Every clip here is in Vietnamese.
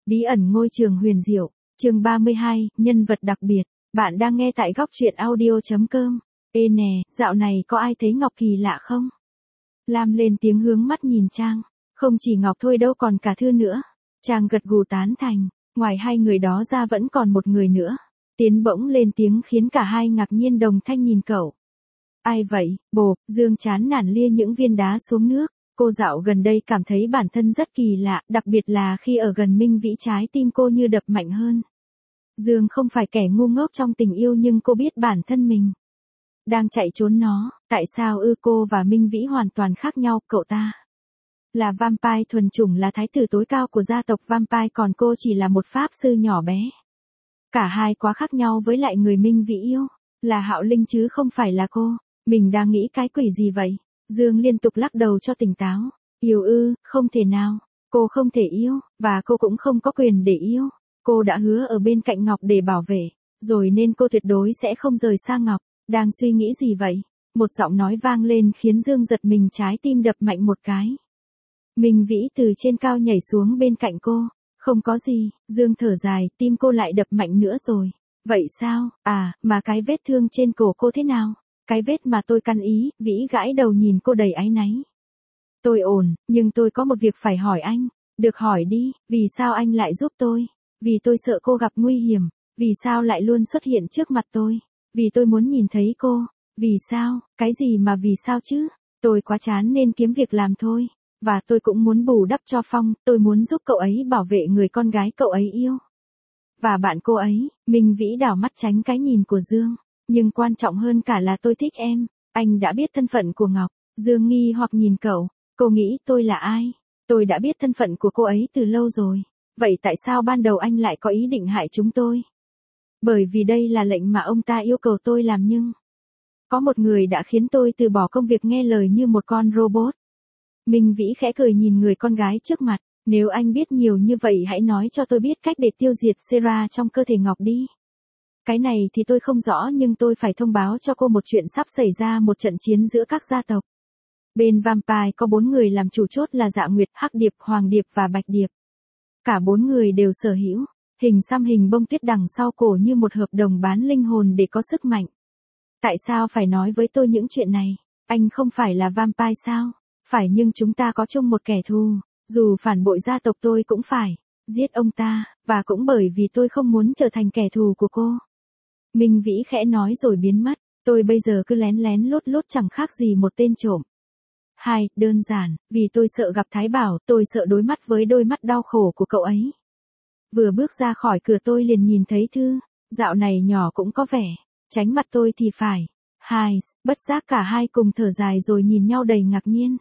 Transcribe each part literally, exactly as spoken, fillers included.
Bí ẩn ngôi trường huyền diệu, chương ba mươi hai, nhân vật đặc biệt. Bạn đang nghe tại góc truyện audio.com. Ê nè, dạo này có ai thấy Ngọc kỳ lạ không? Lam lên tiếng hướng mắt nhìn Trang. Không chỉ Ngọc thôi đâu còn cả Thư nữa. Trang gật gù tán thành. Ngoài hai người đó ra vẫn còn một người nữa. Tiến bỗng lên tiếng khiến cả hai ngạc nhiên đồng thanh nhìn cậu. Ai vậy, bồ? Dương chán nản lia những viên đá xuống nước. Cô dạo gần đây cảm thấy bản thân rất kỳ lạ, đặc biệt là khi ở gần Minh Vĩ trái tim cô như đập mạnh hơn. Dương không phải kẻ ngu ngốc trong tình yêu nhưng cô biết bản thân mình đang chạy trốn nó. Tại sao ư? Cô và Minh Vĩ hoàn toàn khác nhau. Cậu ta là vampire thuần chủng, là thái tử tối cao của gia tộc vampire, còn cô chỉ là một pháp sư nhỏ bé. Cả hai quá khác nhau. Với lại người Minh Vĩ yêu là Hạo Linh chứ không phải là cô. Mình đang nghĩ cái quỷ gì vậy? Dương liên tục lắc đầu cho tỉnh táo. Yêu ư? Không thể nào. Cô không thể yêu, và cô cũng không có quyền để yêu. Cô đã hứa ở bên cạnh Ngọc để bảo vệ, rồi nên cô tuyệt đối sẽ không rời xa Ngọc. Đang suy nghĩ gì vậy? Một giọng nói vang lên khiến Dương giật mình, trái tim đập mạnh một cái. Minh Vĩ từ trên cao nhảy xuống bên cạnh cô. Không có gì. Dương thở dài, tim cô lại đập mạnh nữa rồi. Vậy sao? À, mà cái vết thương trên cổ cô thế nào? Cái vết mà tôi căn ý. Vĩ gãi đầu nhìn cô đầy áy náy. Tôi ổn, nhưng tôi có một việc phải hỏi anh. Được, hỏi đi. Vì sao anh lại giúp tôi? Vì tôi sợ cô gặp nguy hiểm. Vì sao lại luôn xuất hiện trước mặt tôi? Vì tôi muốn nhìn thấy cô. Vì sao? Cái gì mà vì sao chứ? Tôi quá chán nên kiếm việc làm thôi. Và tôi cũng muốn bù đắp cho Phong. Tôi muốn giúp cậu ấy bảo vệ người con gái cậu ấy yêu. Và bạn cô ấy. Minh Vĩ đảo mắt tránh cái nhìn của Dương. Nhưng quan trọng hơn cả là tôi thích em. Anh đã biết thân phận của Ngọc. Dương nghi hoặc nhìn cậu. Cô nghĩ tôi là ai? Tôi đã biết thân phận của cô ấy từ lâu rồi. Vậy tại sao ban đầu anh lại có ý định hại chúng tôi? Bởi vì đây là lệnh mà ông ta yêu cầu tôi làm, nhưng có một người đã khiến tôi từ bỏ công việc nghe lời như một con robot. Minh Vĩ khẽ cười nhìn người con gái trước mặt. Nếu anh biết nhiều như vậy hãy nói cho tôi biết cách để tiêu diệt Sera trong cơ thể Ngọc đi. Cái này thì tôi không rõ, nhưng tôi phải thông báo cho cô một chuyện sắp xảy ra, một trận chiến giữa các gia tộc. Bên vampire có bốn người làm chủ chốt là Dạ Nguyệt, Hắc Điệp, Hoàng Điệp và Bạch Điệp. Cả bốn người đều sở hữu hình xăm hình bông tuyết đằng sau cổ như một hợp đồng bán linh hồn để có sức mạnh. Tại sao phải nói với tôi những chuyện này? Anh không phải là vampire sao? Phải, nhưng chúng ta có chung một kẻ thù. Dù phản bội gia tộc tôi cũng phải giết ông ta, và cũng bởi vì tôi không muốn trở thành kẻ thù của cô. Minh Vĩ khẽ nói rồi biến mất. Tôi bây giờ cứ lén lén lút lút chẳng khác gì một tên trộm. Hai, đơn giản, vì tôi sợ gặp Thái Bảo, tôi sợ đối mắt với đôi mắt đau khổ của cậu ấy. Vừa bước ra khỏi cửa tôi liền nhìn thấy Thư. Dạo này nhỏ cũng có vẻ tránh mặt tôi thì phải. Hai, bất giác cả hai cùng thở dài rồi nhìn nhau đầy ngạc nhiên.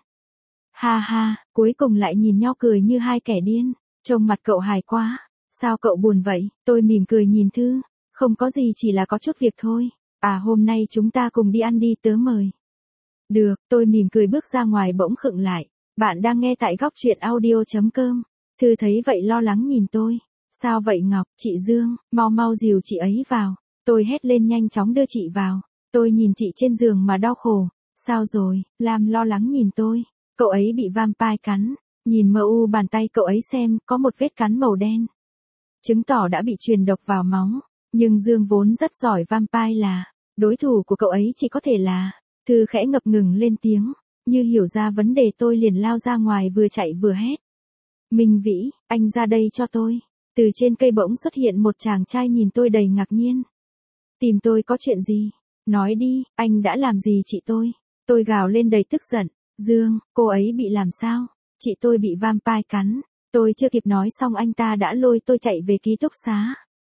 Ha ha, cuối cùng lại nhìn nhau cười như hai kẻ điên. Trông mặt cậu hài quá. Sao cậu buồn vậy? Tôi mỉm cười nhìn Thư. Không có gì, chỉ là có chút việc thôi. À, hôm nay chúng ta cùng đi ăn đi, tớ mời. Được, tôi mỉm cười bước ra ngoài bỗng khựng lại. Bạn đang nghe tại góc truyện audio.com. Thư thấy vậy lo lắng nhìn tôi. Sao vậy Ngọc? Chị Dương, mau mau dìu chị ấy vào. Tôi hét lên nhanh chóng đưa chị vào. Tôi nhìn chị trên giường mà đau khổ. Sao rồi? Lam lo lắng nhìn tôi. Cậu ấy bị vampire cắn. Nhìn mờ u bàn tay cậu ấy xem, có một vết cắn màu đen. Chứng tỏ đã bị truyền độc vào máu. Nhưng Dương vốn rất giỏi vampire, là đối thủ của cậu ấy chỉ có thể là... Thư khẽ ngập ngừng lên tiếng. Như hiểu ra vấn đề tôi liền lao ra ngoài, vừa chạy vừa hét. Minh Vĩ, anh ra đây cho tôi. Từ trên cây bỗng xuất hiện một chàng trai nhìn tôi đầy ngạc nhiên. Tìm tôi có chuyện gì? Nói đi, anh đã làm gì chị tôi? Tôi gào lên đầy tức giận. Dương, cô ấy bị làm sao? Chị tôi bị vampire cắn. Tôi chưa kịp nói xong anh ta đã lôi tôi chạy về ký túc xá.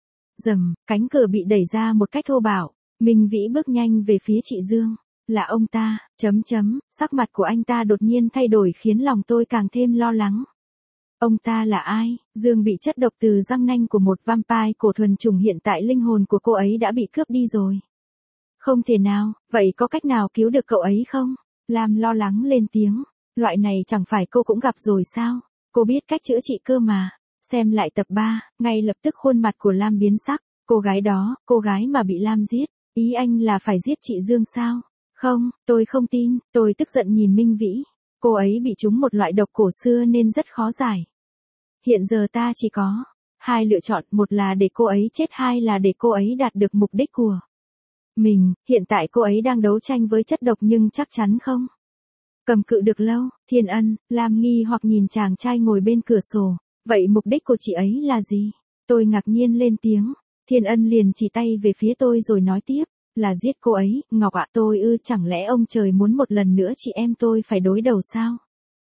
Rầm, cánh cửa bị đẩy ra một cách thô bạo. Minh Vĩ bước nhanh về phía chị Dương. Là ông ta, chấm chấm, sắc mặt của anh ta đột nhiên thay đổi khiến lòng tôi càng thêm lo lắng. Ông ta là ai? Dương bị chất độc từ răng nanh của một vampire cổ thuần chủng, hiện tại linh hồn của cô ấy đã bị cướp đi rồi. Không thể nào, vậy có cách nào cứu được cậu ấy không? Lam lo lắng lên tiếng. Loại này chẳng phải cô cũng gặp rồi sao? Cô biết cách chữa trị cơ mà. Xem lại tập ba, ngay lập tức khuôn mặt của Lam biến sắc. Cô gái đó, cô gái mà bị Lam giết. Ý anh là phải giết chị Dương sao? Không, tôi không tin. Tôi tức giận nhìn Minh Vĩ. Cô ấy bị trúng một loại độc cổ xưa nên rất khó giải. Hiện giờ ta chỉ có Hai lựa chọn, một là để cô ấy chết, hai là để cô ấy đạt được mục đích của mình. Hiện tại cô ấy đang đấu tranh với chất độc nhưng chắc chắn không cầm cự được lâu. Thiên Ân, Lam nghi hoặc nhìn chàng trai ngồi bên cửa sổ. Vậy mục đích của chị ấy là gì? Tôi ngạc nhiên lên tiếng. Thiên Ân liền chỉ tay về phía tôi rồi nói tiếp. Là giết cô ấy, Ngọc ạ. Tôi ư, chẳng lẽ ông trời muốn một lần nữa chị em tôi phải đối đầu sao?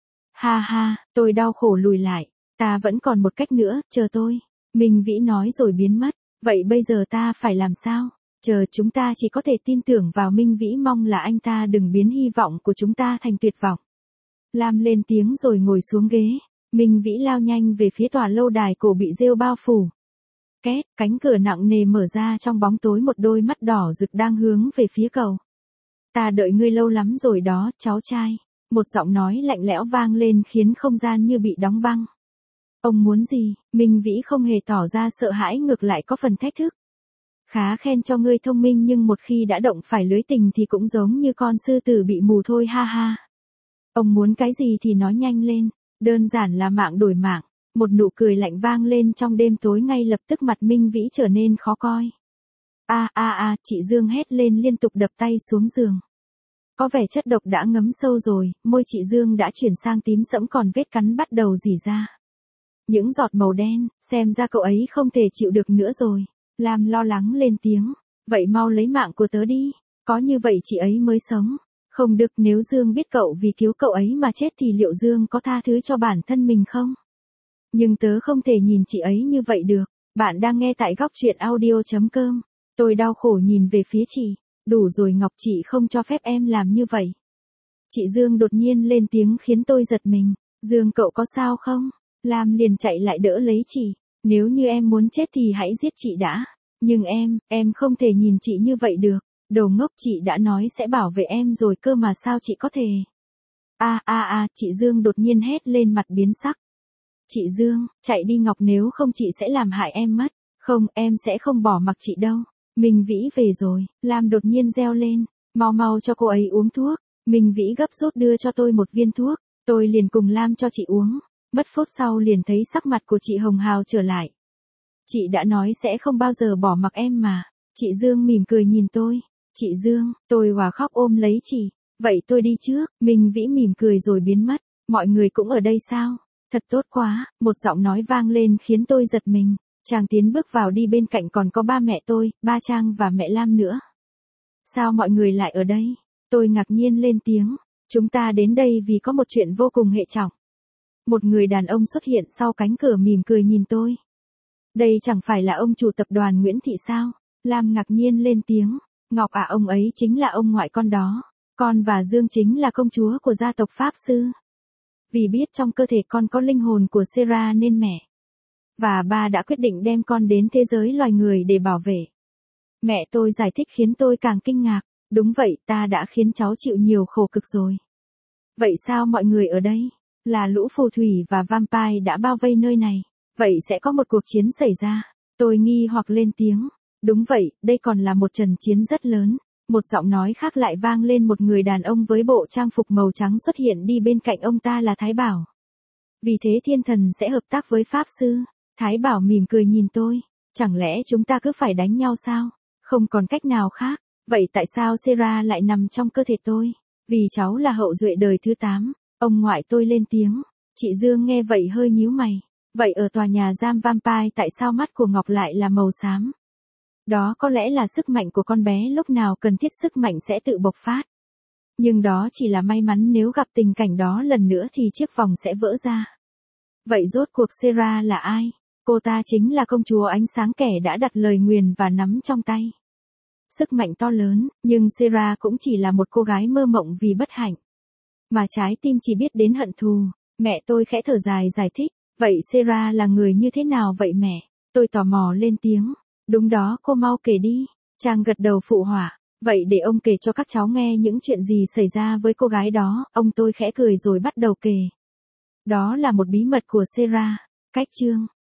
Ha ha, tôi đau khổ lùi lại. Ta vẫn còn một cách nữa, chờ tôi. Minh Vĩ nói rồi biến mất. Vậy bây giờ ta phải làm sao? Chờ, chúng ta chỉ có thể tin tưởng vào Minh Vĩ, mong là anh ta đừng biến hy vọng của chúng ta thành tuyệt vọng. Lam lên tiếng rồi ngồi xuống ghế. Minh Vĩ lao nhanh về phía tòa lâu đài cổ bị rêu bao phủ. Két, cánh cửa nặng nề mở ra, trong bóng tối một đôi mắt đỏ rực đang hướng về phía cầu. Ta đợi ngươi lâu lắm rồi đó, cháu trai. Một giọng nói lạnh lẽo vang lên khiến không gian như bị đóng băng. Ông muốn gì? Minh Vĩ không hề tỏ ra sợ hãi, ngược lại có phần thách thức. Khá khen cho ngươi thông minh, nhưng một khi đã động phải lưới tình thì cũng giống như con sư tử bị mù thôi, ha ha. Ông muốn cái gì thì nói nhanh lên, đơn giản là mạng đổi mạng. Một nụ cười lạnh vang lên trong đêm tối, ngay lập tức mặt Minh Vĩ trở nên khó coi. A a a, chị Dương hét lên liên tục đập tay xuống giường. Có vẻ chất độc đã ngấm sâu rồi, môi chị Dương đã chuyển sang tím sẫm, còn vết cắn bắt đầu rỉ ra. Những giọt màu đen, xem ra cậu ấy không thể chịu được nữa rồi. Lam lo lắng lên tiếng. Vậy mau lấy mạng của tớ đi, có như vậy chị ấy mới sống. Không được, nếu Dương biết cậu vì cứu cậu ấy mà chết thì liệu Dương có tha thứ cho bản thân mình không? Nhưng tớ không thể nhìn chị ấy như vậy được. Bạn đang nghe tại góc truyện audio chấm com. Tôi đau khổ nhìn về phía chị. Đủ rồi Ngọc, chị không cho phép em làm như vậy. Chị Dương đột nhiên lên tiếng khiến tôi giật mình. Dương, cậu có sao không? Lam liền chạy lại đỡ lấy chị. Nếu như em muốn chết thì hãy giết chị đã. Nhưng em, em không thể nhìn chị như vậy được. Đồ ngốc, chị đã nói sẽ bảo vệ em rồi cơ mà, sao chị có thể? A a a, chị Dương đột nhiên hét lên, mặt biến sắc. Chị Dương, chạy đi Ngọc, nếu không chị sẽ làm hại em mất. Không, em sẽ không bỏ mặc chị đâu. Minh Vĩ về rồi. Lam đột nhiên reo lên. Mau mau cho cô ấy uống thuốc. Minh Vĩ gấp rút đưa cho tôi một viên thuốc. Tôi liền cùng Lam cho chị uống. Mất phút sau liền thấy sắc mặt của chị hồng hào trở lại. Chị đã nói sẽ không bao giờ bỏ mặc em mà. Chị Dương mỉm cười nhìn tôi. Chị Dương, tôi hòa khóc ôm lấy chị. Vậy tôi đi trước. Minh Vĩ mỉm cười rồi biến mất. Mọi người cũng ở đây sao? Thật tốt quá. Một giọng nói vang lên khiến tôi giật mình. Chàng tiến bước vào đi, bên cạnh còn có ba mẹ tôi, ba Trang và mẹ Lam nữa. Sao mọi người lại ở đây? Tôi ngạc nhiên lên tiếng. Chúng ta đến đây vì có một chuyện vô cùng hệ trọng. Một người đàn ông xuất hiện sau cánh cửa, mỉm cười nhìn tôi. Đây chẳng phải là ông chủ tập đoàn Nguyễn Thị sao? Lam ngạc nhiên lên tiếng. Ngọc à, ông ấy chính là ông ngoại con đó. Con và Dương chính là công chúa của gia tộc Pháp Sư. Vì biết trong cơ thể con có linh hồn của Sarah nên mẹ và ba đã quyết định đem con đến thế giới loài người để bảo vệ. Mẹ tôi giải thích khiến tôi càng kinh ngạc. Đúng vậy, ta đã khiến cháu chịu nhiều khổ cực rồi. Vậy sao mọi người ở đây? Là lũ phù thủy và vampire đã bao vây nơi này. Vậy sẽ có một cuộc chiến xảy ra. Tôi nghi hoặc lên tiếng. Đúng vậy, đây còn là một trận chiến rất lớn. Một giọng nói khác lại vang lên, một người đàn ông với bộ trang phục màu trắng xuất hiện, đi bên cạnh ông ta là Thái Bảo. Vì thế thiên thần sẽ hợp tác với Pháp Sư. Thái Bảo mỉm cười nhìn tôi. Chẳng lẽ chúng ta cứ phải đánh nhau sao? Không còn cách nào khác. Vậy tại sao Sarah lại nằm trong cơ thể tôi? Vì cháu là hậu duệ đời thứ tám. Ông ngoại tôi lên tiếng. Chị Dương nghe vậy hơi nhíu mày. Vậy ở tòa nhà giam vampire tại sao mắt của Ngọc lại là màu xám? Đó có lẽ là sức mạnh của con bé, lúc nào cần thiết sức mạnh sẽ tự bộc phát. Nhưng đó chỉ là may mắn, nếu gặp tình cảnh đó lần nữa thì chiếc vòng sẽ vỡ ra. Vậy rốt cuộc Sarah là ai? Cô ta chính là công chúa ánh sáng, kẻ đã đặt lời nguyền và nắm trong tay sức mạnh to lớn, nhưng Sarah cũng chỉ là một cô gái mơ mộng vì bất hạnh. Mà trái tim chỉ biết đến hận thù. Mẹ tôi khẽ thở dài giải thích. Vậy Sarah là người như thế nào vậy mẹ? Tôi tò mò lên tiếng. Đúng đó, cô mau kể đi. Trang gật đầu phụ họa. Vậy để ông kể cho các cháu nghe những chuyện gì xảy ra với cô gái đó. Ông tôi khẽ cười rồi bắt đầu kể. Đó là một bí mật của Sarah. Cách chương.